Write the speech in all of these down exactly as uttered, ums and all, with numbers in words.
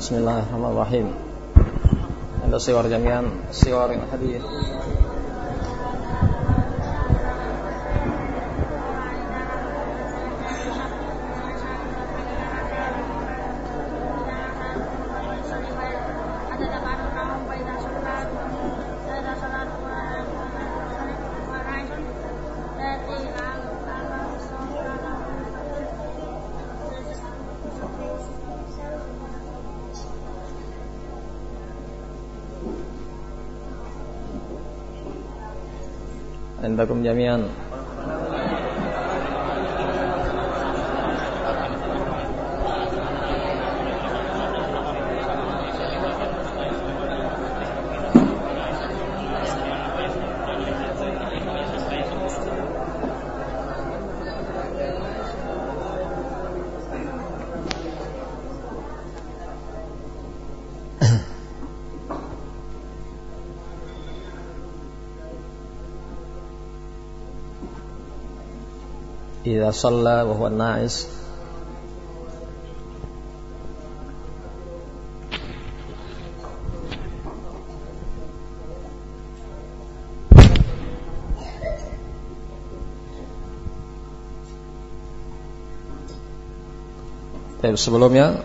Bismillahirrahmanirrahim. Anda siwar jami'an siwar hadith. Andakum jami'an. Idza shalla wa huwa na'is Tapi sebelumnya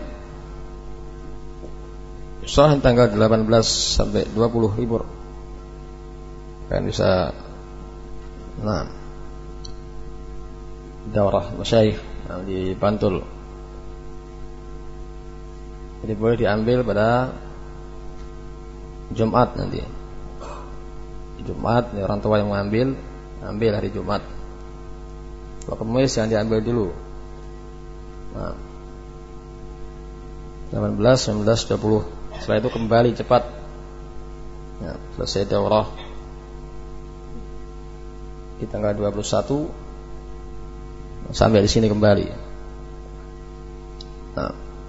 Soal tanggal delapan belas sampai dua puluh libur kan bisa nah daurah masyayikh di Bantul. Jadi boleh diambil pada Jumat nanti. Jumat, orang tua yang mengambil, ambil hari Jumat. Kalau Kamis yang diambil dulu. Nah, delapan belas, sembilan belas, dua puluh. Setelah itu kembali cepat. Ya, selesai daurah di tanggal dua puluh satu sampai di sini kembali. Nah.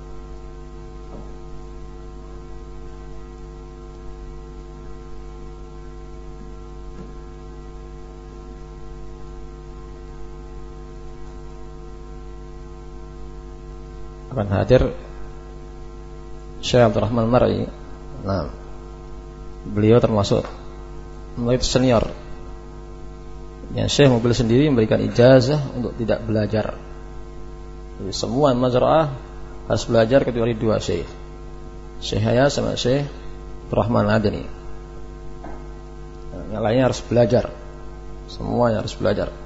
Akan hadir Syekh Abdul Rahman Mar'i. Nah, beliau termasuk murid senior yang Syekh mobil sendiri memberikan ijazah untuk tidak belajar. Jadi semua mazra'ah harus belajar kecuali dua Syekh, Syekh Haya sama Syekh Rahman Adni. Nah, yang lainnya harus belajar. Semuanya harus belajar.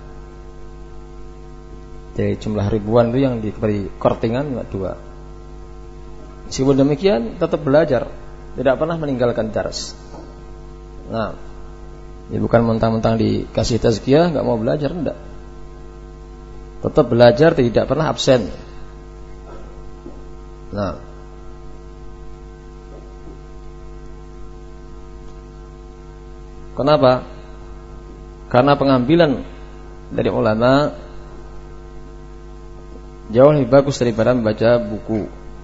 Dari jumlah ribuan itu yang diberi kortingan cuma dua. Meskipun demikian tetap belajar, tidak pernah meninggalkan dars. Nah, ini bukan mentang-mentang dikasih tazkiyah enggak mau belajar, enggak. Tetap belajar, tidak pernah absen. Nah, kenapa? Karena pengambilan dari ulama jauh lebih bagus daripada membaca buku.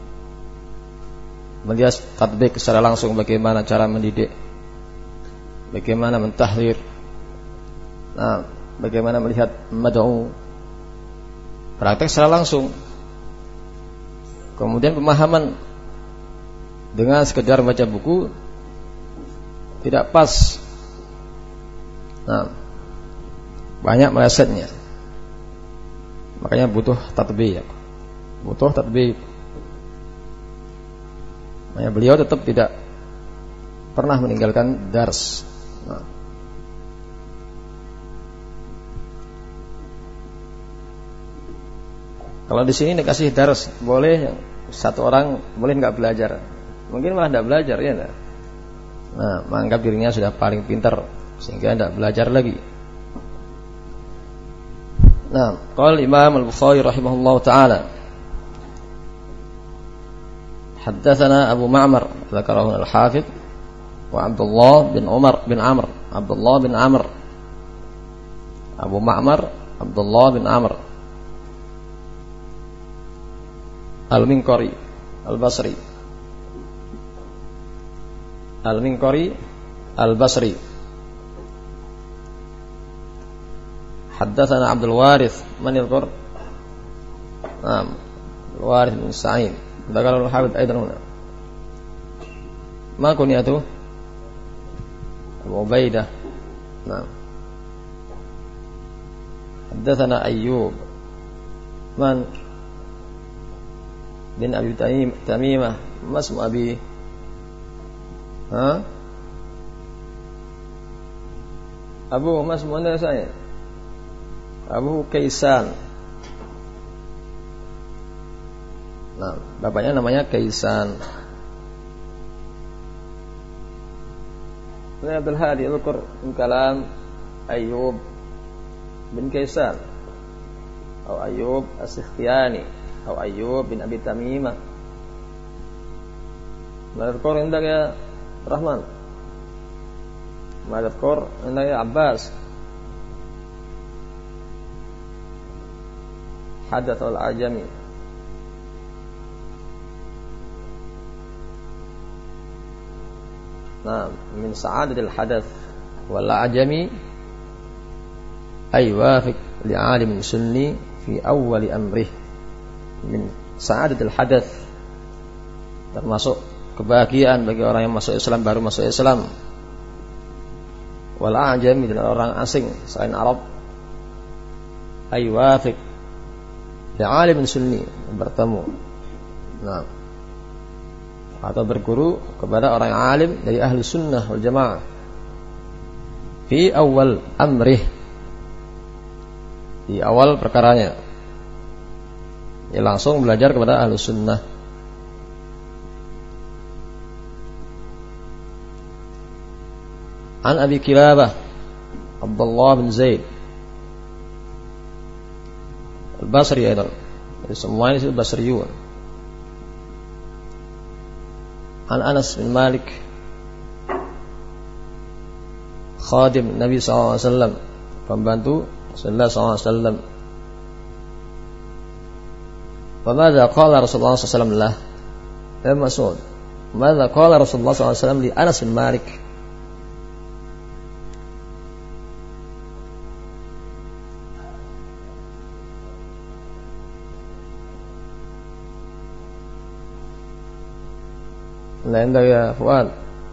Melihat tatbik secara langsung bagaimana cara mendidik, bagaimana mentahdir, nah, bagaimana melihat mad'u, praktek secara langsung. Kemudian pemahaman dengan sekedar baca buku tidak pas. Nah, banyak melesetnya. Makanya butuh tatbik, butuh tatbik. Makanya beliau tetap tidak pernah meninggalkan dars. Nah. Kalau di sini dikasih dars, boleh satu orang boleh nggak belajar, mungkin malah nggak belajar ya. Enggak? Nah, menganggap dirinya sudah paling pintar sehingga nggak belajar lagi. Nah, qala Imam Al-Bukhari rahimahullah taala, haddatsana Abu Ma'mar dzakarahu al-Hafidz wa Abdullah bin Umar bin Amr, Abdullah bin Amr, Abu Ma'mar Abdullah bin Amr Al-Minqari Al-Basri, Al-Minqari Al-Basri. Haddatsana Abdul Warith man al-Qur, Naam, Al-Warith bin Sa'id, dzakarahu al-Hafidz aidan huna. Ma kunyatu Abu Ubaidah. Nah. Haddatsana Ayyub man bin Abi Tamimah, mas Abi ha? Abu mas mana saya? Abu Kaisan. Nah, bapaknya namanya Kaisan. Ini Abdul Hadi Al-Qur kalam Ayyub bin Kaisan atau Ayyub As-Sikhtiyani atau Ayyub bin Abi Tamimah. Madhkur indak ya Rahman. Madhkur indak ya Abbas. Hadath al-Ajami. Nah, min sa'adatil hadath wal ajami ay wafiq li 'alimin sunni fi awwal amrih. Min sa'adatil hadath, termasuk kebahagiaan bagi orang yang masuk Islam, baru masuk Islam. Wal ajami, dan orang asing selain Arab. Ay wafiq li 'alimin sunni, bertemu. Nah, atau berguru kepada orang yang alim dari ahli sunnah wal jamaah fi awal amrih, di awal perkaranya, ya langsung belajar kepada ahli sunnah. An Abi Kilabah Abdullah bin Zaid Al-Basri aydan, semua ini Basriyun. An Anas bin Malik khadim Nabi sallallahu alaihi wasallam, pembantu Rasulullah sallallahu alaihi wasallam. Wa madza qala Rasulullah sallallahu alaihi wasallam lah? Ya Mas'ud, madza qala Rasulullah sallallahu alaihi wasallam li Anas bin Malik? لا عندك يا فؤاد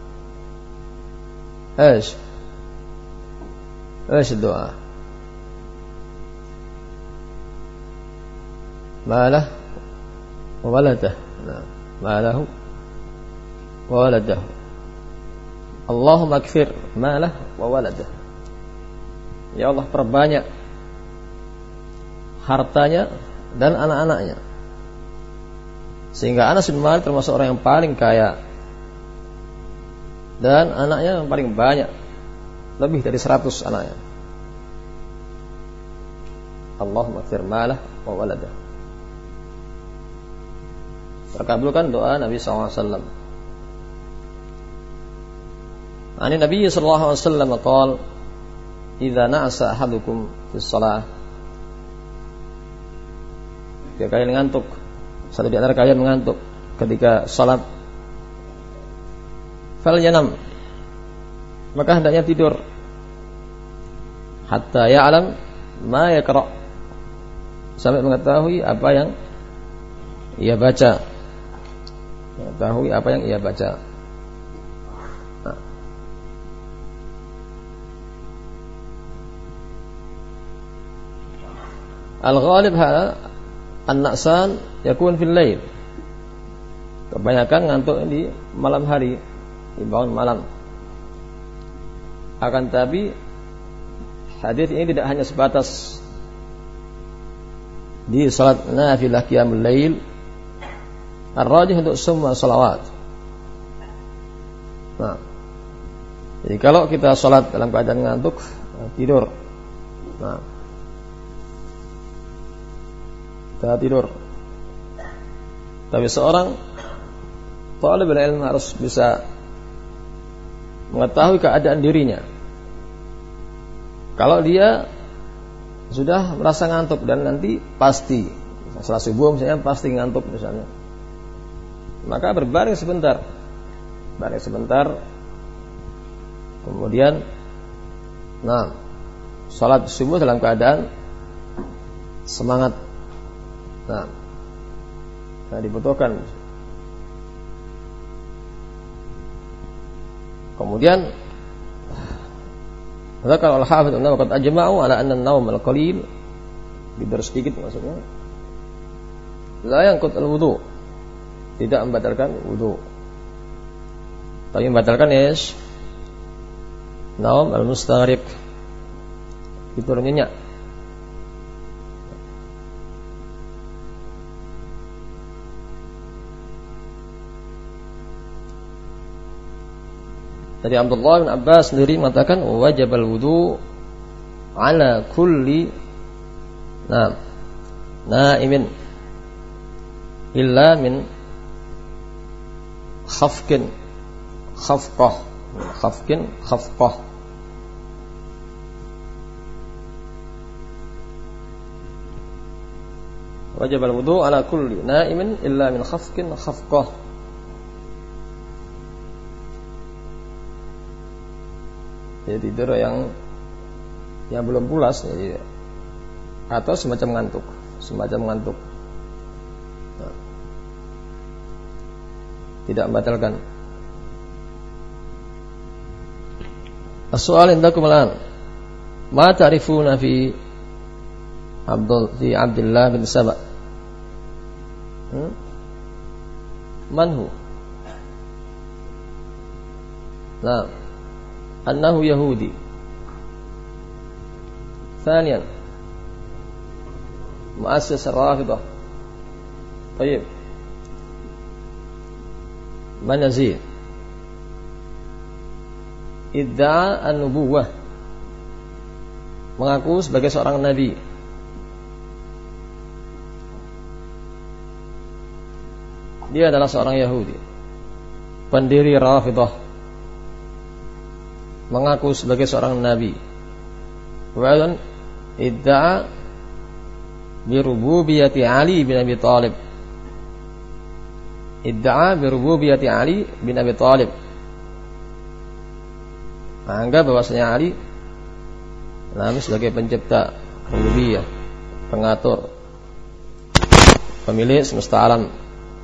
ايش ايش الدعاء؟ ما له وولده. نعم، ما له وولده. اللهم اكثر ما له وولده. Ya Allah, perbanyak hartanya dan anak-anaknya, sehingga Anas bin Malik termasuk orang yang paling kaya dan anaknya yang paling banyak, lebih dari seratus anaknya. Allahumma akthir malah wa waladah. Terkabulkan doa Nabi sallallahu alaihi wasallam. Ani Nabi sallallahu alaihi wasallam qala, idza na'asa ahadukum fis shalah, jika kalian ngantuk, satu di antara kalian mengantuk ketika salat, falyanam, maka hendaknya tidur, hatta ya'lam ma yaqra, sampai mengetahui apa yang ia baca, mengetahui apa yang ia baca. Nah. Al-ghalib hala an-na'san yakun fil lail. Kebanyakan ngantuk di malam hari, di bangun malam. Akan tapi hadis ini tidak hanya sebatas di salat nafilah qiyamul lail, ar-rajih untuk semua salawat. Nah, jadi kalau kita salat dalam keadaan ngantuk, tidur. Nah, kita tidur. Tapi seorang talibul ilmu harus bisa mengetahui keadaan dirinya. Kalau dia sudah merasa ngantuk dan nanti pasti setelah subuh misalnya pasti ngantuk misalnya, maka berbaring sebentar, baring sebentar, kemudian nah salat subuh dalam keadaan semangat. Nah, nah dibutuhkan. Kemudian Zakar al-Hafidz An-Nawawi qad ajma'u ala anna an-nawm al-qalil, tidur sedikit maksudnya, la yanqut al-wudu, tidak membatalkan wudu. Tapi membatalkan is naum al-mustaghrib, tidur nyenyak. Dari Abdullah bin Abbas sendiri mengatakan wajibal wudu ala kulli nah naimin illa min khafkin khafqah khafkin khafqah. Wajibal wudu ala kulli naimin illa min khafkin khafqah. Ya, tidur yang yang belum pulas ya, atau semacam ngantuk, semacam ngantuk. Nah, tidak membatalkan. As-soal indakum al-an, ma ta'rifuna fi Abdul fi Abdullah bin Saba? Hmm? Man hu? Nah, أنه يهودي. ثانيا مؤسس الرافضة. طيب من يزيد؟ ادعى النبوة, mengaku sebagai seorang nabi. Dia adalah seorang Yahudi, pendiri Rafidah, mengaku sebagai seorang nabi. Wa idda'a bi rububiyyati Ali bin Abi Thalib. Idda'a bi rububiyyati Ali bin Abi Thalib. Anggap bahwasanya Ali nabi sebagai pencipta, rububiyah, pengatur, pemilik semesta alam.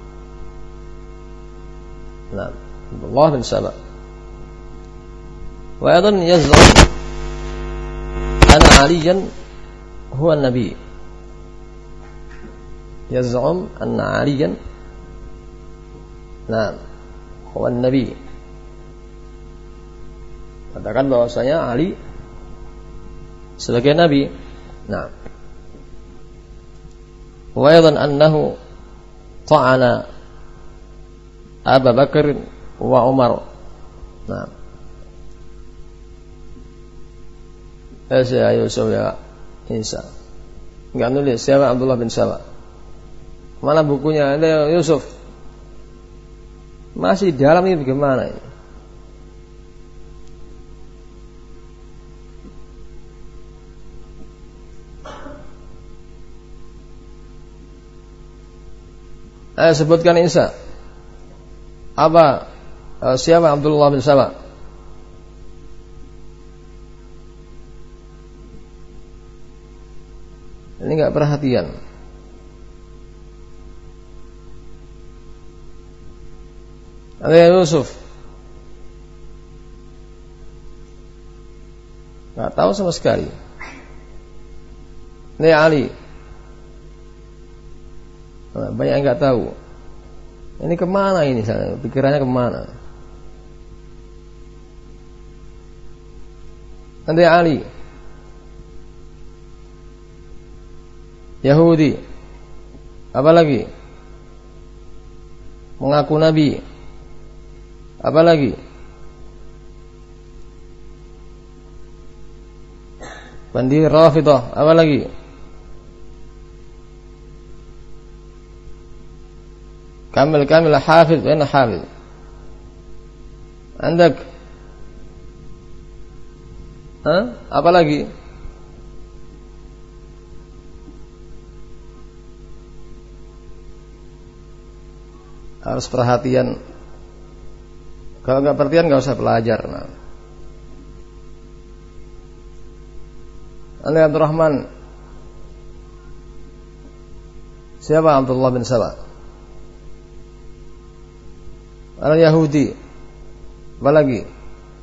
Nah, Allah bin Saba. Wa aidan yaz'um anna Aliyan huwa an-nabi. Yaz'um anna Aliyan nah huwa an-nabi. Katakan bahwasanya Ali sebagai nabi. Nah, wa aidan annahu ta'ana Abu Bakar wa Umar. Nah, Eh, saya Yusuf ya Isa. Enggak nulis siapa Abdullah bin Saba. Mana bukunya? Ada Yusuf. Masih dalam ini bagaimana ini? Eh, sebutkan Isa. Apa? Eh, siapa Abdullah bin Saba? Ini enggak perhatian. Ada Yusuf. Enggak tahu sama sekali. Ini Ali. Banyak yang enggak tahu. Ini kemana ini? Pikirannya kemana? Ada Ali. Yahudi. Apa lagi? Mengaku nabi. Apa lagi? Pendiri Rafidah. Apa lagi? Kamil kamil Hafidz. Mana Hafidz? Andak? Hah? Apa lagi? Harus perhatian. Kalau enggak perhatian enggak usah belajar. Nah. Ali Abdurrahman. Siapa Abdullah bin Saba? Al Yahudi. Apa lagi?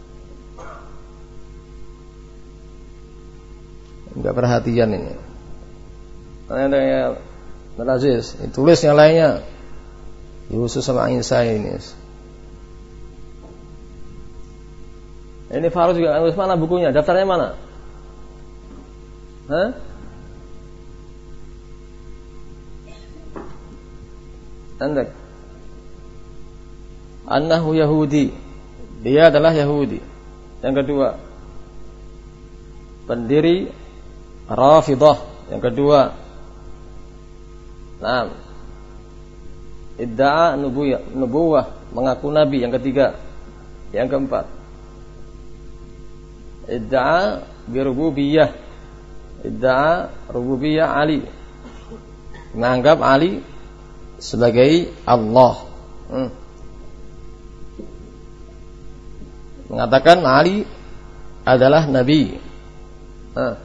Enggak perhatian ini. Ada yang Aziz, tulis yang lainnya. Yusuf sama Isa ini. Ini Farus juga nulis mana bukunya? Daftarnya mana? Hah? Anda Annahu Yahudi. Dia adalah Yahudi. Yang kedua, pendiri Rafidah. Yang kedua, Naam, idda'a nubuwah, nubuwah, mengaku nabi. Yang ketiga, yang keempat, idda'a birububiyah, idda'a rububiyah Ali, menganggap Ali sebagai Allah. Hmm. Mengatakan Ali adalah nabi. Hmm.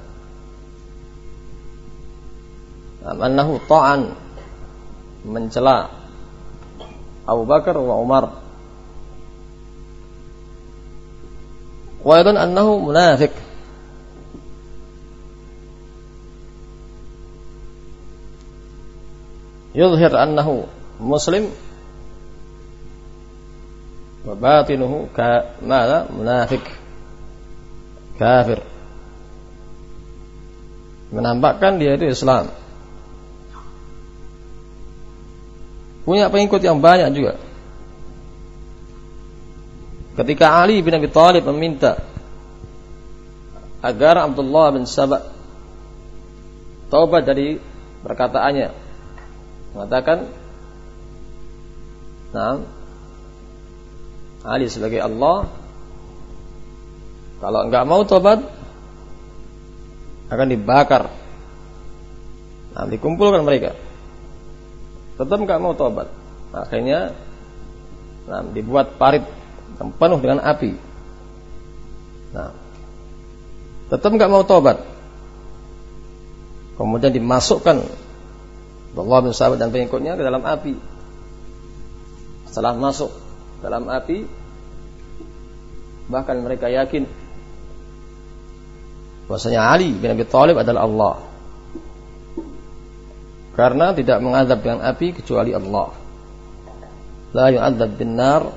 Annahu ta'an, mencela Abu Bakar wa Umar. Wa aidan annahu munafiq. Yuzhir annahu muslim wa batinuhu ka mala munafiq kafir. Menampakkan dia itu Islam. Punya pengikut yang banyak juga. Ketika Ali bin Abi Thalib meminta agar Abdullah bin Saba taubat dari perkataannya, mengatakan, "Nah, Ali sebagai Allah, kalau enggak mau taubat akan dibakar." Nah, dikumpulkan mereka. Tetap enggak mau taubat. Akhirnya nah, dibuat parit yang penuh dengan api. Nah, tetap enggak mau taubat. Kemudian dimasukkan Abdullah bin Saba dan pengikutnya ke dalam api. Setelah masuk dalam api, bahkan mereka yakin bahwasanya Ali bin Abi Thalib adalah Allah, karena tidak mengadab dengan api kecuali Allah. La yu'adzab bin nar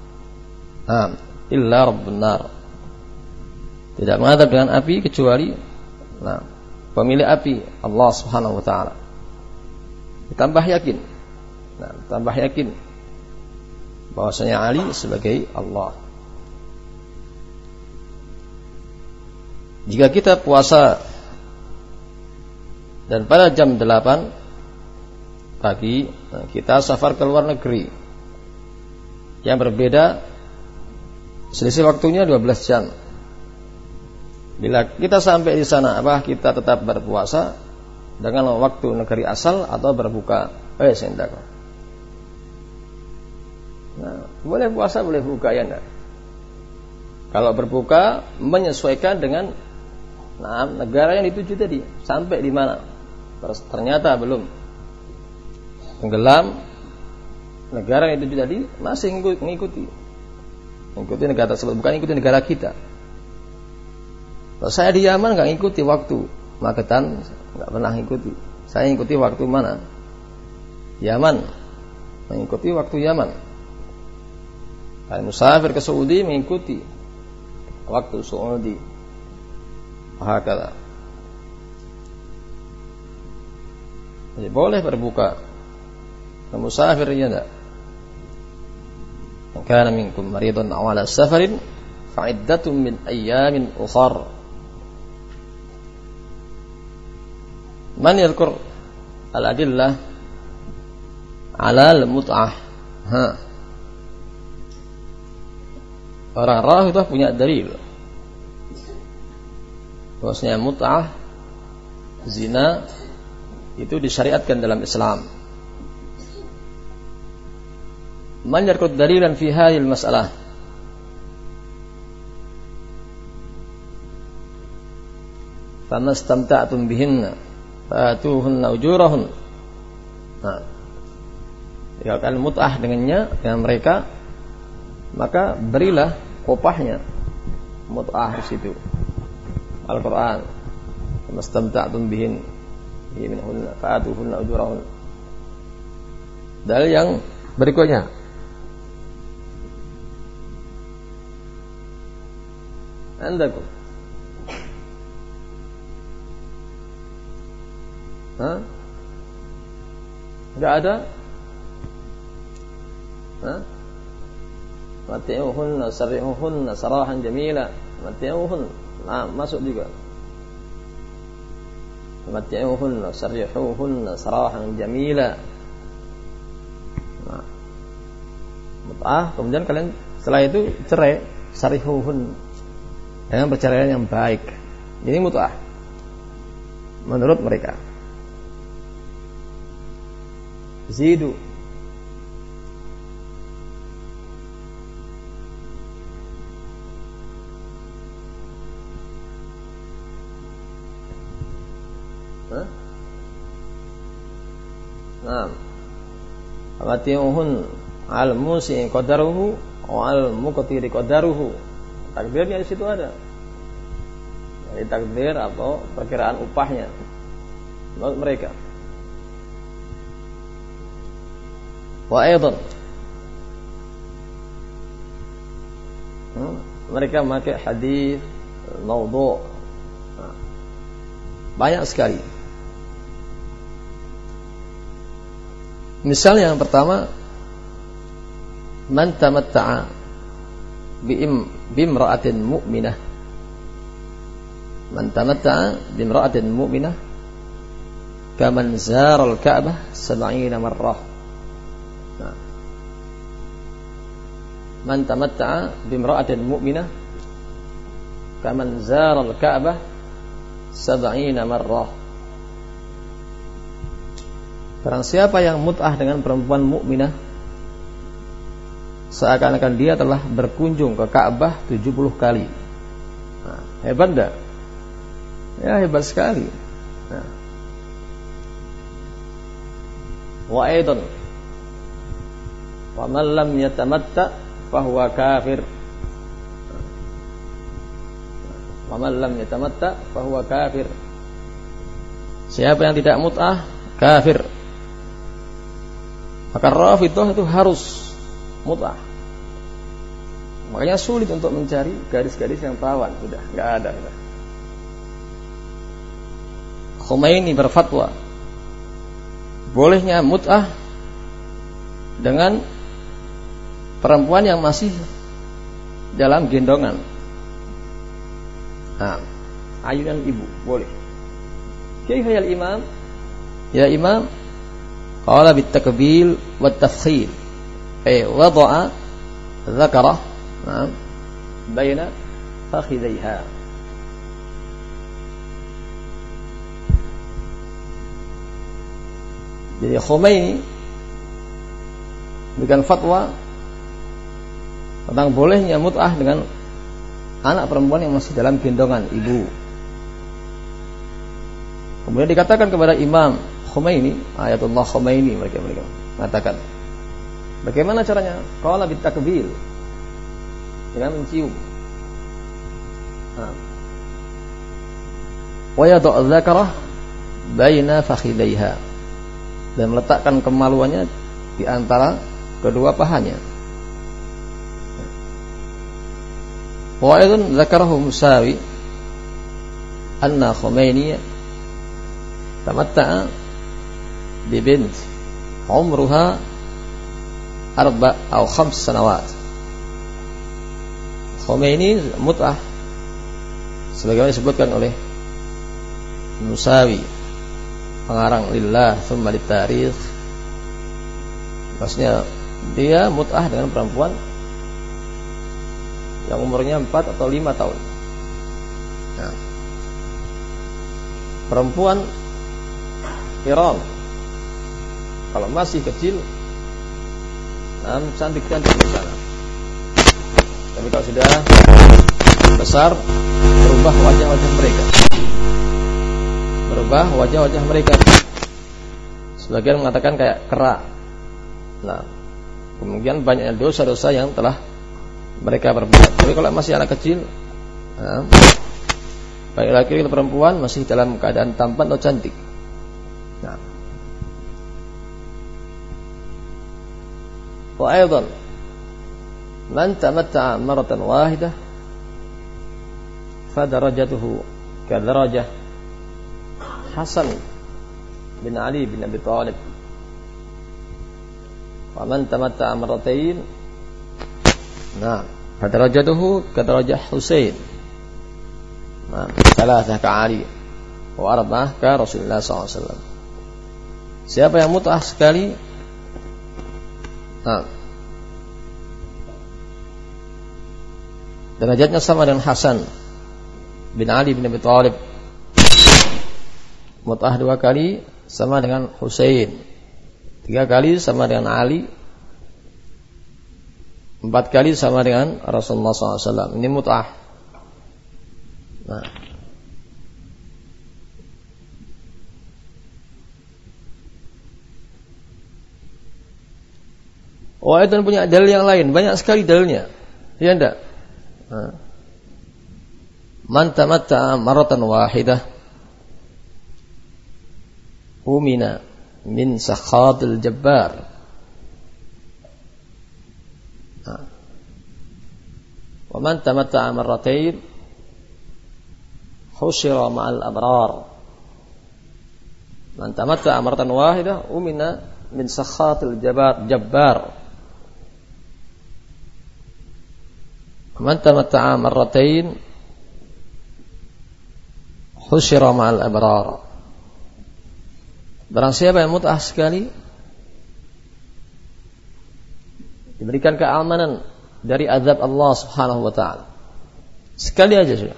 illa rabbun nar. Tidak mengadab dengan api kecuali nah, pemilik api, Allah Subhanahu wa taala. Ditambah yakin. Nah, tambah yakin bahwasanya Ali sebagai Allah. Jika kita puasa dan pada jam delapan pagi kita safar ke luar negeri yang berbeda, selisih waktunya dua belas jam. Bila kita sampai di sana, apakah kita tetap berpuasa dengan waktu negeri asal atau berbuka? Eh, sendak. Nah, boleh puasa, boleh buka ya enggak? Kalau berbuka menyesuaikan dengan nah, negara yang dituju tadi, sampai di mana? Ternyata belum tenggelam, negara yang dituju tadi masih mengikuti mengikuti negara tersebut, bukan ikuti negara kita. Kalau saya di Yaman nggak ngikuti waktu Magetan, nggak pernah ngikuti. Saya ngikuti waktu mana? Yaman, mengikuti waktu Yaman. Kalau musafir ke Saudi mengikuti waktu Saudi. Hakala. Jadi boleh berbuka. Musafir ya enggak. Kana minkum maridun aw ala safarin fa'iddatun min ayyamin ukhar. Man yadhkur al-adillah ala al-mut'ah. Ha. Orang rawi itu punya dalil. Bahwasanya mut'ah, zina itu disyariatkan dalam Islam. Man yarkud dalilan fi hadhil mas'alah? Famastamta'tum bihinna fa'atuhunna ujurahun. Nah, jika kalian mut'ah dengannya, dengan mereka, maka berilah upahnya. Mut'ah di situ Al-Quran. mastamta'tum bihin minhunna fa'atuhunna ujurahun. Dalil yang berikutnya, andakum Hah? Enggak ada? Hah? Mati'uhunna sarrihuhunna sarahan jamila. Mati'uhunna. Nah, masuk juga. Mati'uhunna sarrihuhunna sarahan jamila. Nah. Mut'ah, kemudian kalian setelah itu cerai, sarrihuhun dengan perceraian yang baik. Ini mut'ah menurut mereka. Zidu Hah? Nah, Mati'uhun al-musi qadaruhu wa al-muqtiri qadaruhu. Takdirnya di situ ada. Jadi takdir atau perkiraan upahnya menurut mereka. Wa aidan hmm, mereka memakai hadis maudhu'. Nah, banyak sekali. Misal yang pertama, man tamatta'a bi'im bimra'atin mu'minah. Man tamatta'a bimra'atin mu'minah kaman zara al-Ka'bah sab'ina marrah. Nah. Man tamatta'a bimra'atin mu'minah kaman zara al-Ka'bah sab'ina marrah. Barang siapa yang mut'ah dengan perempuan mukminah, seakan-akan dia telah berkunjung ke Ka'bah tujuh puluh kali. Nah, hebat enggak? Ya, hebat sekali. Nah. Wa aidan wa man lam yatamatta fahuwa kafir. Wa man lam yatamatta fahuwa kafir. Siapa yang tidak mut'ah, kafir. Maka Rafidhah itu harus mut'ah. Makanya sulit untuk mencari gadis-gadis yang perawan, sudah enggak ada. Sudah. Khomeini berfatwa bolehnya mut'ah dengan perempuan yang masih dalam gendongan. Nah, ayunan ibu boleh. Kaifa ya imam? Ya imam, qala bitakbil wat tafkhil. Ay wada'a dzakara, nah, baina fakhidaiha. Jadi Khomeini berikan fatwa tentang bolehnya mut'ah dengan anak perempuan yang masih dalam gendongan ibu. Kemudian dikatakan kepada Imam Khomeini, Ayatullah Khomeini, mereka mereka mengatakan, bagaimana caranya? Qala bitakbil, dengan mencium. Wa yad'u dzakarah baina fakhidaiha, dan meletakkan kemaluannya di antara kedua pahanya. Wa aidan dzakarahu Musawi anna Khomeini tamatta'a bi bint umruha arba' atau khams sanawat. Khomeini mut'ah sebagaimana disebutkan oleh Musawi, pengarang Lillah Tsumma Litarikh. Maksudnya dia mut'ah dengan perempuan yang umurnya empat atau lima tahun. Nah, perempuan Iran kalau masih kecil, nah, cantik-cantik di sana. Tapi kalau sudah besar, berubah wajah-wajah mereka. Berubah wajah-wajah mereka. Sebagian mengatakan kayak kera. Nah, kemudian banyaknya dosa-dosa yang telah mereka perbuat. Tapi kalau masih anak kecil, nah, baik laki-laki atau perempuan, masih dalam keadaan tampan atau cantik. Nah. Wa aidan man tamatta'a maratan wahidah fa darajatuhu ka darajah Hasan bin Ali bin Abi Thalib. Wa man tamatta'a marratain, nah, fa darajatuhu ka darajah Husain. Nah, thalathah ka Ali wa arba'ah ka Rasulullah sallallahu alaihi wasallam. Siapa yang mut'ah sekali, nah, derajatnya sama dengan Hasan bin Ali bin Abi Thalib. Mut'ah dua kali sama dengan Husain, tiga kali sama dengan Ali, empat kali sama dengan Rasulullah sallallahu alaihi wasallam. Ini mut'ah. Nah, oh, itu punya dalil yang lain, banyak sekali dalilnya, ya enggak? Nah. Man tamatta'a maratan wahidah umina min sakhatil jabbar. Nah. Wa man tamatta'a marratain husyira ma'al abrar. Man tamatta'a maratan wahidah umina min sakhatil jabbar jabbar. Man tamatta'a marratain husyira ma'al abrar. Barang siapa yang mut'ah sekali, diberikan keamanan dari azab Allah Subhanahu wa taala. Sekali aja sudah.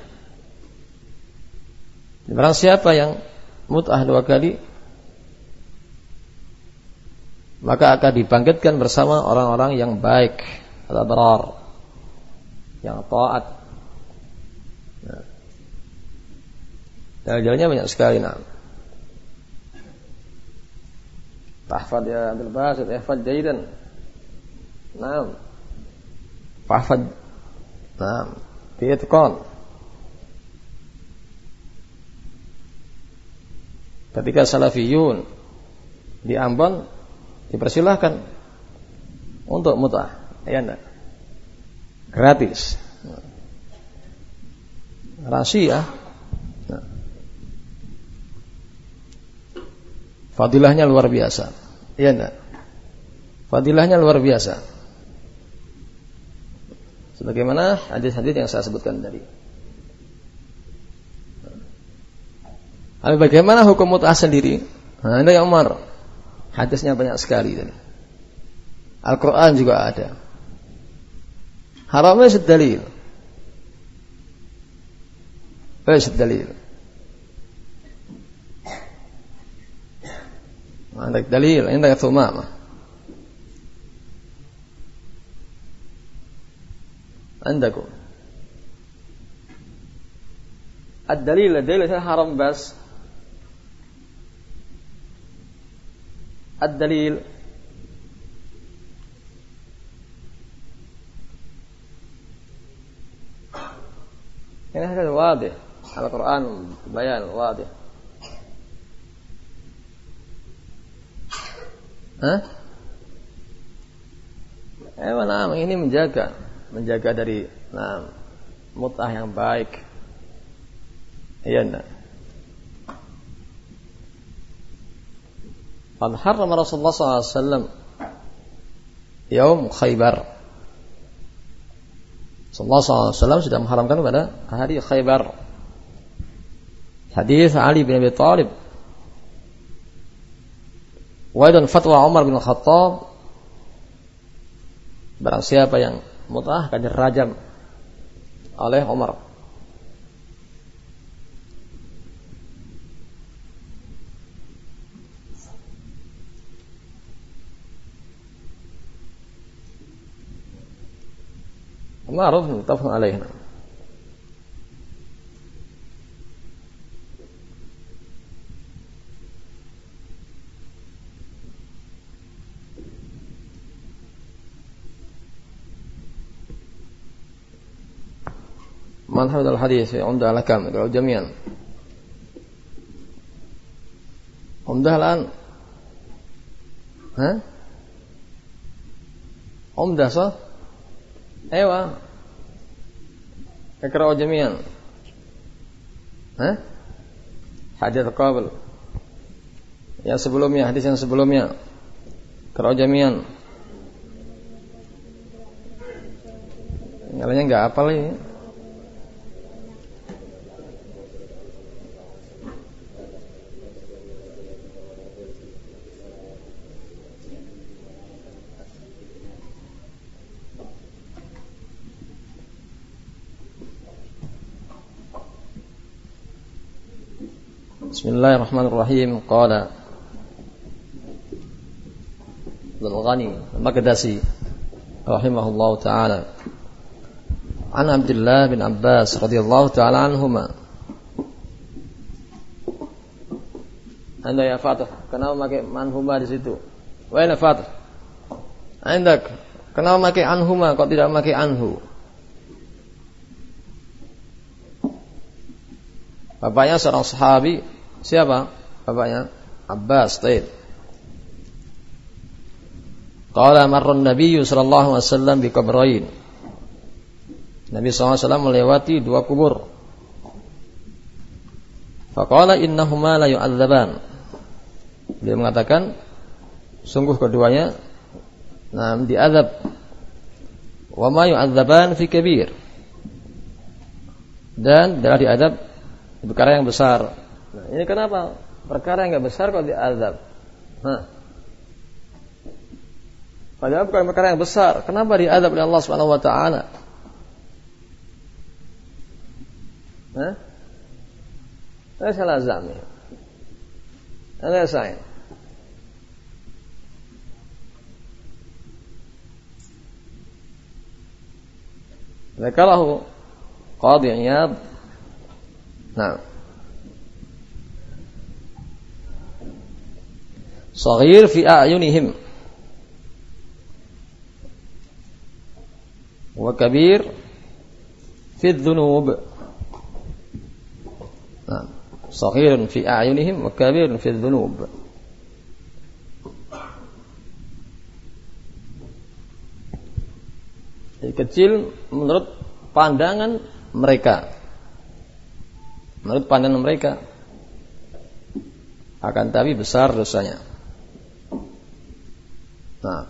Barang siapa yang mut'ah dua kali, maka akan dibangkitkan bersama orang-orang yang baik, al-abrar, yang taat. Nah. Dalilnya banyak sekali. Nah, tahfad ya Abdul Basit, ihfad jaidan. Nah, tahfad. Nah, bi'itqan. Ketika salafiyun di Ambon dipersilahkan untuk mut'ah, ya enggak? Gratis. Rahasia. Nah. Fadilahnya luar biasa. Iya enggak? Fadilahnya luar biasa. Sebagaimana hadis-hadis yang saya sebutkan tadi. Nah, bagaimana hukum mut'ah sendiri? Nah, ini yang Umar. Hadisnya banyak sekali tadi. Al-Quran juga ada. Haramnya sedalil. Eh, sedalil. عندك دليل عندك ثمامة عندكم الدليل الدليل حرام بس الدليل يعني هذا واضح على القرآن بيان واضح. Hah? Eh, nah, ini menjaga, menjaga dari nah, mut'ah yang baik. Iya enggak? Qad harrama Rasulullah sallallahu alaihi wasallam yaum Khaybar. Rasulullah sallallahu alaihi wasallam sudah mengharamkan pada hari Khaybar. Hadis Ali bin Abi Thalib. Wa dan fatwa Umar bin Khattab, barang siapa yang mut'ah akan dirajam oleh Umar. Ma'ruf muttafaq alaih. Man hafidhal hadis ya umdah lakam kalau jami'an. Umdah lan. Hah? Umdah so? Ewa. Iqra'u jami'an. Hah? Hadis qabl. Yang sebelumnya, hadis yang sebelumnya. Iqra'u jami'an. Yang lainnya enggak hafal ini. Bismillahirrahmanirrahim. Qala Al-Ghani Al-Maqdisi rahimahullahu ta'ala an Abdullah bin Abbas radhiyallahu ta'ala anhuma. Anda ya Fatih, kenapa pakai anhuma di situ? Wa ina Fatih? Andak, kenapa pakai anhuma kok tidak pakai anhu? Bapaknya seorang sahabi. Siapa? Bapaknya Abbas. Taib. Qala marra an-nabiy sallallahu alaihi wasallam bi qabrain. Nabi sallallahu alaihi wasallam melewati dua kubur. Faqala innahuma la yu'adzaban. Dia mengatakan sungguh keduanya nah diazab. Wa ma yu'adzaban fi kabir. Dan adalah diazab perkara yang besar. Nah, ini kenapa? Perkara yang enggak besar kok diazab. Nah. Padahal bukan perkara yang besar. Kenapa diazab oleh Allah Subhanahu wa taala? Hah? Ini salah zami. Ini saya. Dzakarahu Qadhi Iyad. Nah. Shaghir fi a'yunihim wa kabir fi dhunub. Nah, shaghirun fi a'yunihim wa kabirun fi dhunub. Jadi kecil menurut pandangan mereka. Menurut pandangan mereka akan tapi besar dosanya. Nah,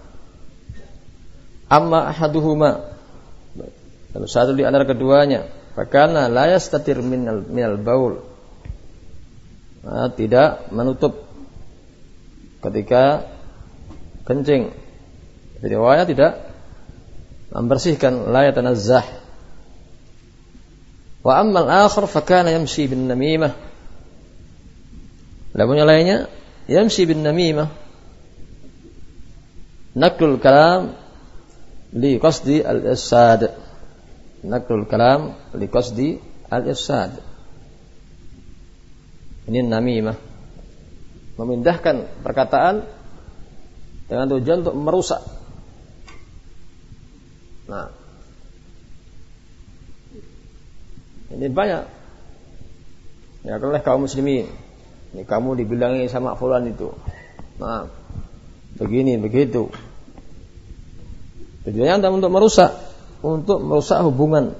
amma ahaduhuma, lalu satu di antara keduanya, fakana la yastatir minal minal baul, nah, tidak menutup ketika kencing. Jadi riwayat tidak membersihkan, la yatanazzah. Wa amma al-akhar fakana yamshi bin namimah. Lalu yang lainnya yamshi bin namimah. Naklul kalam li qasdi al-ifsad. Naklul kalam li qasdi al-ifsad. Ini namimah. Memindahkan perkataan dengan tujuan untuk merusak. Nah, ini banyak ya oleh kaum muslimin. Ini kamu dibilangi sama fulan itu. Nah, begini begitu. Tujuannya adalah untuk merusak, untuk merusak hubungan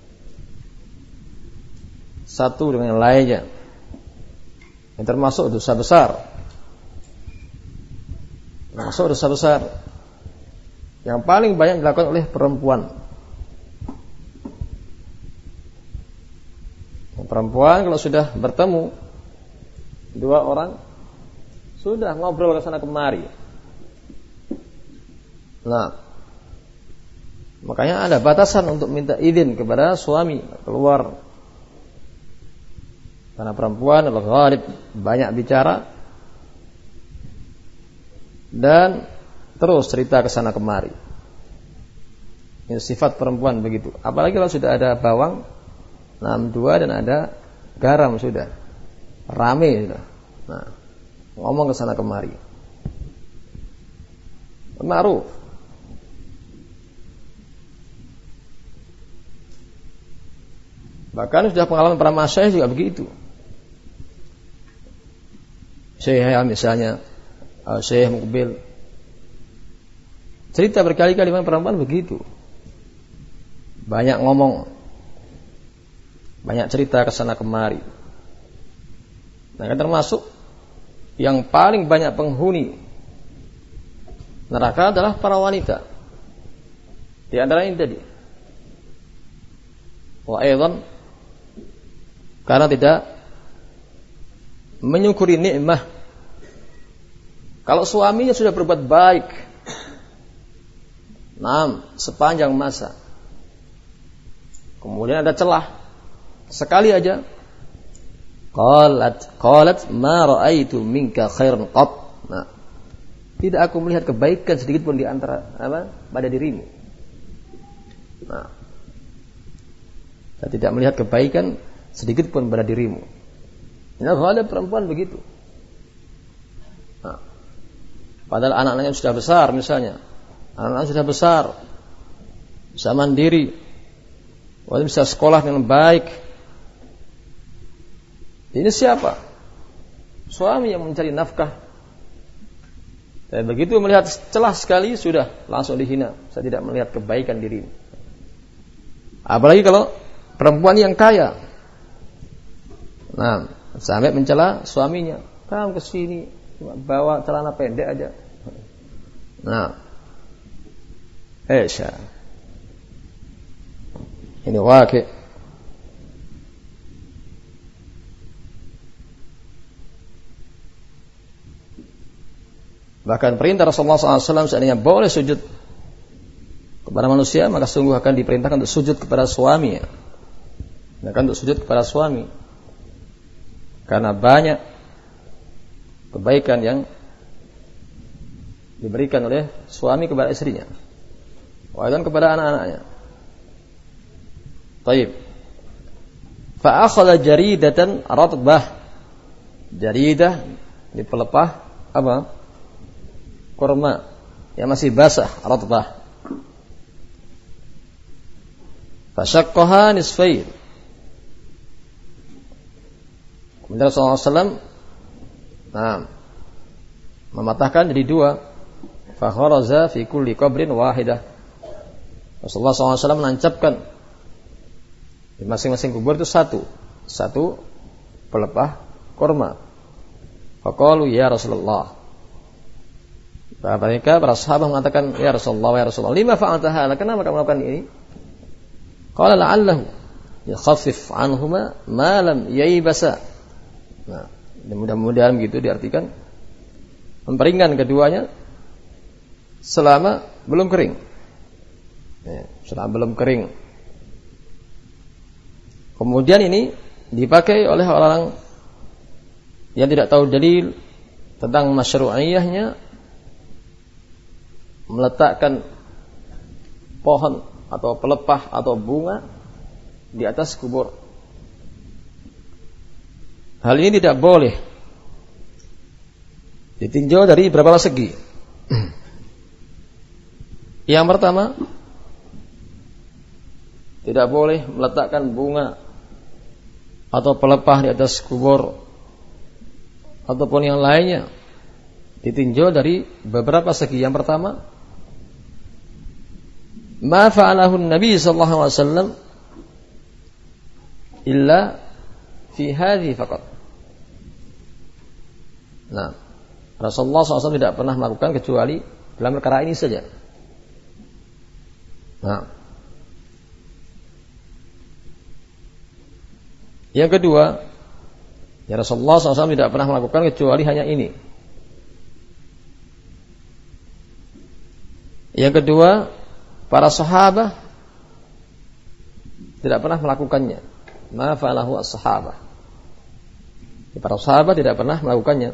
satu dengan yang lainnya. Yang termasuk dosa besar. Termasuk dosa besar yang paling banyak dilakukan oleh perempuan. Perempuan kalau sudah bertemu dua orang, sudah ngobrol ke sana kemari. Nah, makanya ada batasan untuk minta izin kepada suami keluar. Karena perempuan adalah ghalib, banyak bicara dan terus cerita ke sana kemari. Ini sifat perempuan begitu. Apalagi kalau sudah ada bawang enam dua dan ada garam sudah rame sudah. Nah, ngomong ke sana kemari. Ma'ruf. Bahkan sudah pengalaman para masyayikh juga begitu. Syekh misalnya, Syekh Mukbil cerita berkali-kali memang perempuan begitu. Banyak ngomong, banyak cerita ke sana kemari. Nah, kan termasuk yang paling banyak penghuni neraka adalah para wanita. Di antara ini tadi. Wa aidan karena tidak menyukuri nikmah. Kalau suaminya sudah berbuat baik, nah, sepanjang masa, kemudian ada celah sekali aja, qalat qalat ma ra'aitu minka khairan qat. Nah, tidak aku melihat kebaikan sedikit pun di antara apa pada dirimu. Nah, saya tidak melihat kebaikan sedikit pun pada dirimu. Nah, ada perempuan begitu. Nah, padahal anak-anaknya sudah besar misalnya, anak-anak sudah besar, bisa mandiri, walaupun bisa sekolah dengan baik. Ini siapa? Suami yang mencari nafkah. Dan begitu melihat celah sekali sudah langsung dihina. Saya tidak melihat kebaikan diri. Apalagi kalau perempuan yang kaya. Nah, sampai mencela suaminya. Kamu kesini cuma bawa celana pendek aja. Nah, eh syah. Ini wakil. Bahkan perintah Rasulullah shallallahu alaihi wasallam seandainya boleh sujud kepada manusia, maka sungguh akan diperintahkan untuk sujud kepada suami. Akan untuk sujud kepada suami. Karena banyak kebaikan yang diberikan oleh suami kepada istrinya. Dan kepada anak-anaknya. Taib. Fa akhadha jaridatan ratbah. Jaridah di pelepah apa? Kurma yang masih basah, ratbah. Fashaqqaha nisfayn. Kemudian Rasulullah shallallahu alaihi wasallam nah, mematahkan jadi dua. Fa kharaza fi kulli qabrin wahidah. Rasulullah shallallahu alaihi wasallam menancapkan di masing-masing kubur itu satu, satu pelepah kurma. Faqalu ya Rasulullah. Mereka para sahabat mengatakan, ya Rasulullah, ya Rasulullah, lima fa'alta hadza? Kenapa kamu melakukan ini? Qala la'allahu yakhaffif 'anhuma ma lam yaybasa. Nah, mudah-mudahan begitu diartikan memperingan keduanya selama belum kering. Ya, selama belum kering. Kemudian ini dipakai oleh orang yang tidak tahu dalil tentang masyru'iyahnya meletakkan pohon atau pelepah atau bunga di atas kubur. Hal ini tidak boleh ditinjau dari beberapa segi. Yang pertama, tidak boleh meletakkan bunga atau pelepah di atas kubur ataupun yang lainnya ditinjau dari beberapa segi. Yang pertama, ma fa'alahu Nabi sallallahu alaihi wasallam illa fi hadhihi faqat. Nah, Rasulullah shallallahu alaihi wasallam tidak pernah melakukan kecuali dalam perkara ini saja. Nah, yang kedua, ya Rasulullah shallallahu alaihi wasallam tidak pernah melakukan kecuali hanya ini. Yang kedua, para sahabat tidak pernah melakukannya. Ma fa'alahu as-sahabah. Para sahabat tidak pernah melakukannya.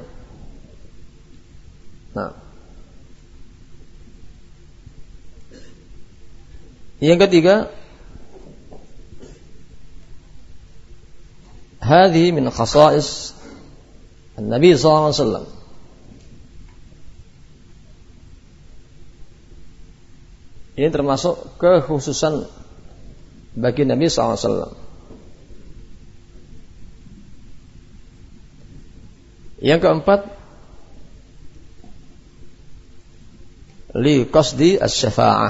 Nah, yang ketiga, hadhi min khasa'is Nabi sallallahu alaihi wasallam. Ini termasuk kekhususan bagi Nabi sallallahu alaihi wasallam. Yang keempat, li qasdi asy-syafa'ah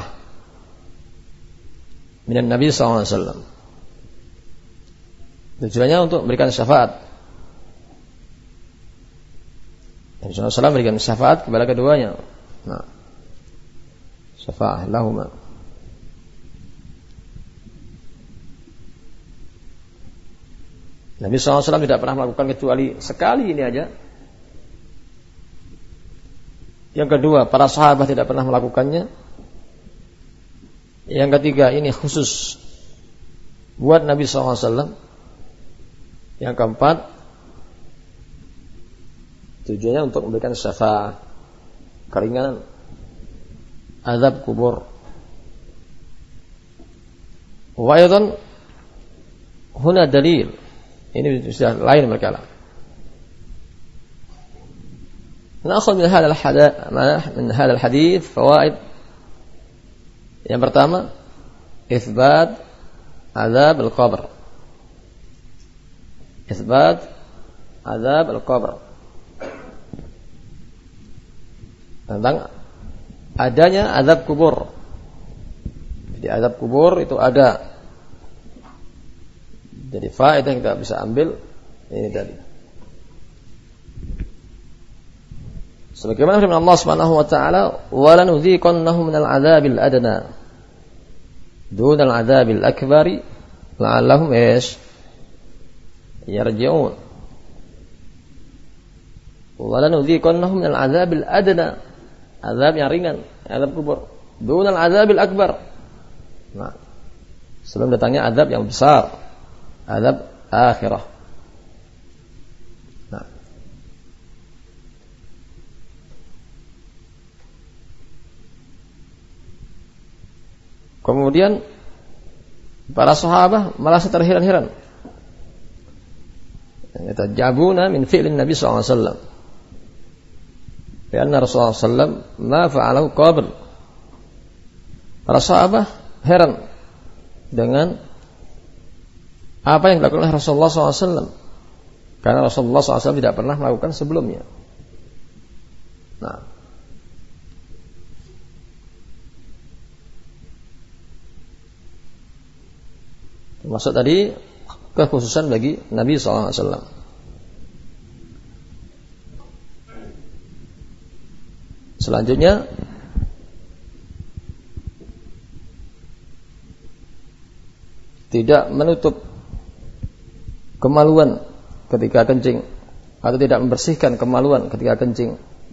minan Nabi sallallahu alaihi wasallam. Tujuannya untuk memberikan syafaat. Nabi sallallahu alaihi wasallam memberikan syafaat kepada keduanya. Nah, syafaat lahuma. Nabi sallallahu alaihi wasallam tidak pernah melakukan kecuali sekali ini aja. Yang kedua, para sahabat tidak pernah melakukannya. Yang ketiga, ini khusus buat Nabi sallallahu alaihi wasallam. Yang keempat, tujuannya untuk memberikan syafaat, keringanan azab kubur. Wa aidan huna dalil. Ini sudah lain perkara. Na'khudh min hadzal hadits min hadzal hadits fawaid. Yang pertama, itsbat azab al-qabr. Itsbat azab al-qabr. Tentang adanya azab kubur. Jadi azab kubur itu ada. Jadi faedah yang kita bisa ambil ini tadi. Sebagaimana firman Allah Subhanahu wa taala, "Wa lanudhiqannahum minal 'adzabil adna dunal 'adzabil akbari la'allahum ish yarji'un." Wa lanudhiqannahum minal 'adzabil adna, azab yang ringan, azab kubur, dunal 'adzabil akbar. Nah, sebelum datangnya azab yang besar, azab akhirah. Kemudian para sahabat merasa terheran-heran. Yatajabuna min fi'lin Nabi sallallahu alaihi wasallam. Karena Rasulullah sallallahu alaihi wasallam ma fa'alahu qabl. Para sahabat heran dengan apa yang dilakukan oleh Rasulullah sallallahu alaihi wasallam. Karena Rasulullah sallallahu alaihi wasallam tidak pernah melakukan sebelumnya. Nah, maksud tadi kekhususan bagi Nabi sallallahu alaihi wasallam. Selanjutnya, tidak menutup kemaluan ketika kencing atau tidak membersihkan kemaluan ketika kencing.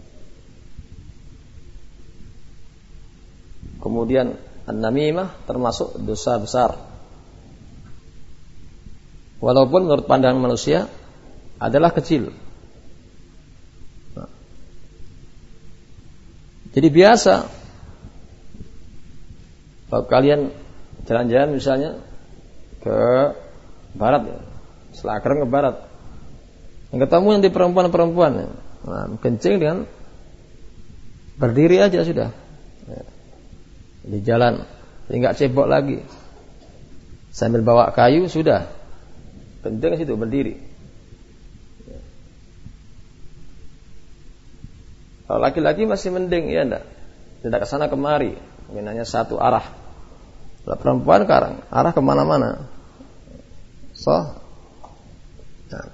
Kemudian an-namimah termasuk dosa besar. Walaupun menurut pandangan manusia adalah kecil. Nah. Jadi biasa kalau kalian jalan-jalan misalnya ke barat ya, Selakreng ke barat, yang ketemu yang di perempuan-perempuan ya. Nah, kencing dengan berdiri aja sudah ya. Di jalan, enggak cebok lagi, sambil bawa kayu sudah kencing situ berdiri. Kalau laki-laki masih mending ya enggak, tidak kesana kemari, minanya satu arah. Kalau perempuan sekarang arah kemana-mana. So, nah.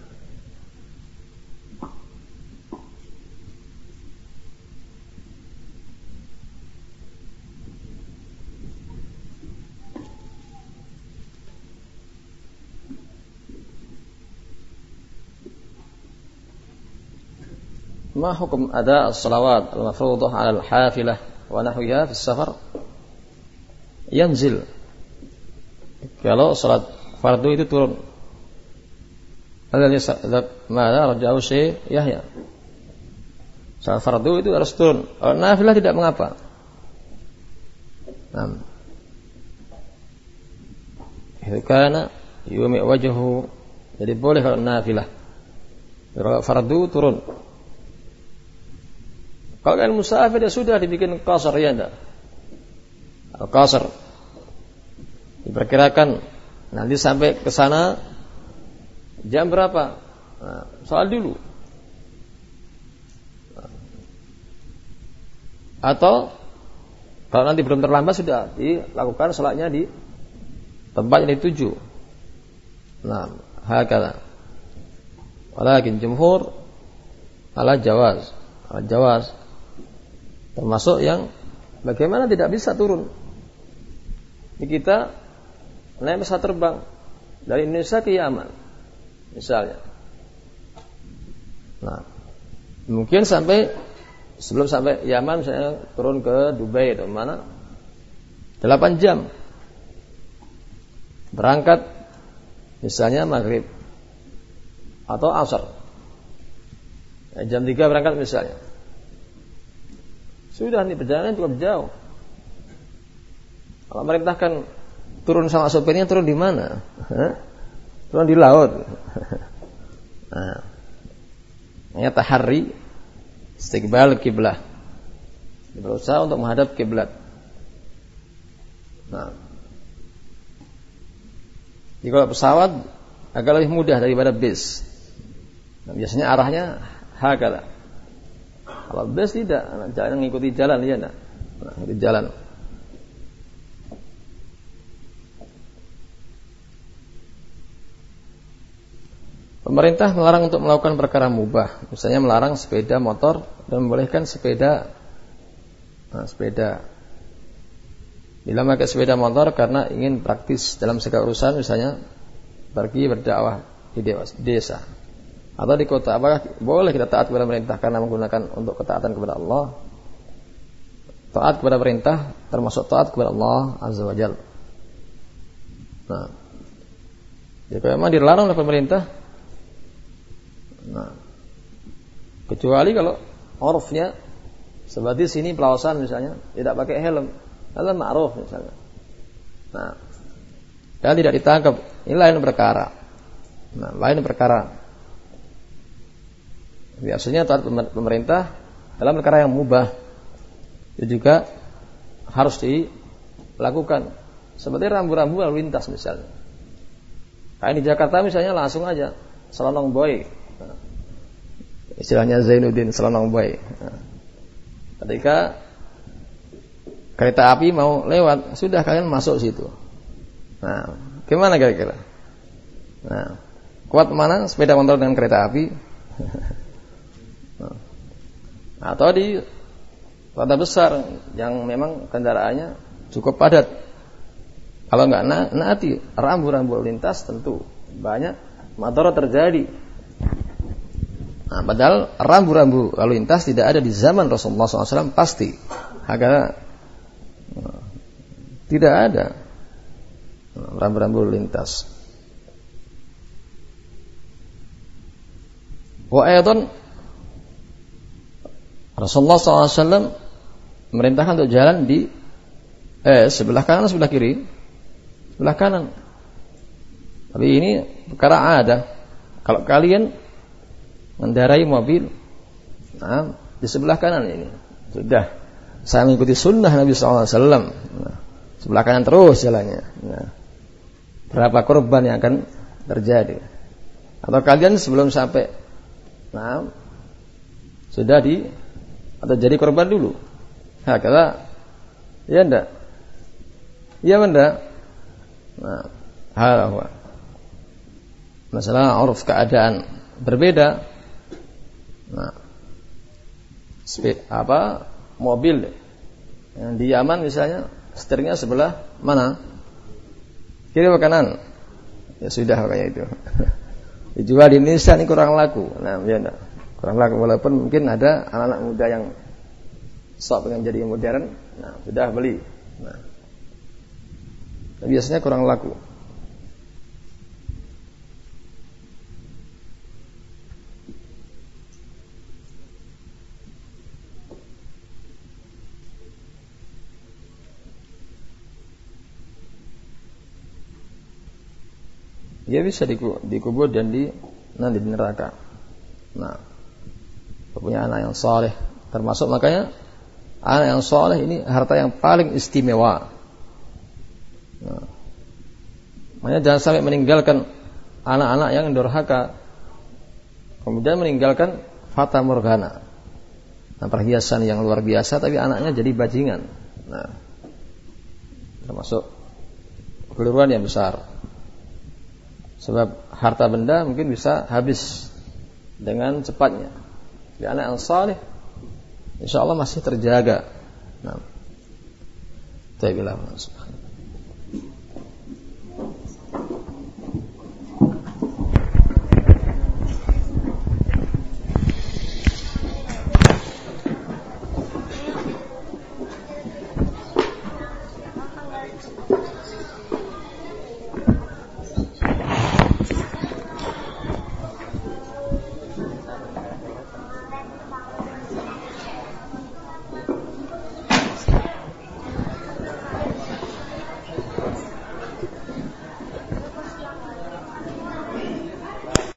Ma hukum ada as-salawat al-mafruḍah 'ala al-hafilah wa nahwiha fi as-safar? Yanzil. Kalau salat fardu itu turun. Alladhi ma'ana rajahu Syekh Yahya. Salat fardu itu harus turun. Kalau nafilah tidak mengapa. Naam. Itu kana yumi wajhu. Jadi boleh kalau nafilah. Kalau fardu turun. Kalau kalian musafir ya sudah dibikin qasar ya enggak? Al-qasar diperkirakan nanti sampai ke sana jam berapa? Nah, soal dulu. Atau kalau nanti belum terlambat sudah dilakukan salatnya di tempat yang dituju. Nah, hakala. Walakin jumhur ala jawaz. Ala jawaz. Termasuk yang bagaimana tidak bisa turun. Ini kita naik pesawat terbang dari Indonesia ke Yaman misalnya. Nah, mungkin sampai sebelum sampai Yaman misalnya turun ke Dubai atau mana delapan jam. Berangkat misalnya maghrib atau asar. Ya, jam tiga berangkat misalnya. Sudah nih perjalanan cukup jauh. Kalau merintahkan turun sama sopirnya, turun di mana? Hah? Turun di laut. Nah, ini tahari istiqbal kiblah. Berusaha untuk menghadap kiblat. Nah, jadi kalau pesawat agak lebih mudah daripada bis. Nah, biasanya arahnya hakala. Kalau bis tidak, jangan mengikuti jalan, ya enggak. Nah, mengikuti jalan. Pemerintah melarang untuk melakukan perkara mubah, misalnya melarang sepeda motor dan membolehkan sepeda, nah, sepeda. Bila pakai sepeda motor karena ingin praktis dalam segala urusan, misalnya pergi berdakwah di desa atau di kota, apakah boleh kita taat kepada pemerintah karena menggunakan untuk ketaatan kepada Allah? Taat kepada perintah termasuk taat kepada Allah Azza wa Jalla. Nah, jika memang dilarang oleh pemerintah, nah, kecuali kalau urfnya seperti sini pelausan misalnya tidak pakai helm, itu ma'ruf misalnya. Nah, dan tidak ditangkap, ini lain perkara. Nah, lain perkara. Biasanya taat pemerintah dalam perkara yang mubah itu juga harus dilakukan. Seperti rambu-rambu lalu lintas misalnya. Kayak di Jakarta misalnya langsung aja selonong boy. Nah, istilahnya Zainuddin selonong boy. Nah, ketika kereta api mau lewat, sudah kalian masuk situ. Nah, gimana kira-kira? Nah, kuat mana sepeda motor dengan kereta api? Nah, atau di kota besar yang memang kendaraannya cukup padat, kalau nggak na- naati rambu-rambu lintas tentu banyak madarat terjadi. Nah, padahal rambu-rambu lalu lintas tidak ada di zaman Rasulullah shallallahu alaihi wasallam pasti, agar nah, tidak ada rambu-rambu lalu lintas. Wa aydan Rasulullah shallallahu alaihi wasallam merintahkan untuk jalan di eh sebelah kanan, sebelah kiri, sebelah kanan. Tapi ini perkara ada. Kalau kalian mendarai mobil, nah, di sebelah kanan ini sudah saya mengikuti sunnah Nabi shallallahu alaihi wasallam. Nah, sebelah kanan terus jalannya. Nah, berapa korban yang akan terjadi? Atau kalian sebelum sampai, nah, sudah di atau jadi korban dulu. Nah, kata, ya enggak? Ya enggak? Nah, hal masalah uruf keadaan berbeda. Nah, speed, apa mobil yang di Yaman misalnya setirnya sebelah mana? Kiri atau kanan? Ya sudah kayak itu. Dijual di Indonesia ini kurang laku. Nah, ya enggak? Kurang laku, walaupun mungkin ada anak-anak muda yang sok pengen jadi modern, nah sudah beli. Nah, biasanya kurang laku. Dia bisa dikubur dan di nanti di neraka. Nah, punya anak yang saleh, termasuk makanya anak yang saleh ini harta yang paling istimewa. Nah, makanya jangan sampai meninggalkan anak-anak yang durhaka, kemudian meninggalkan fata morgana. Nah, perhiasan yang luar biasa tapi anaknya jadi bajingan. Nah, termasuk kekeliruan yang besar. Sebab harta benda mungkin bisa habis dengan cepatnya. Jadi anak yang saleh insyaallah masih terjaga. Nah, ta'ibillah.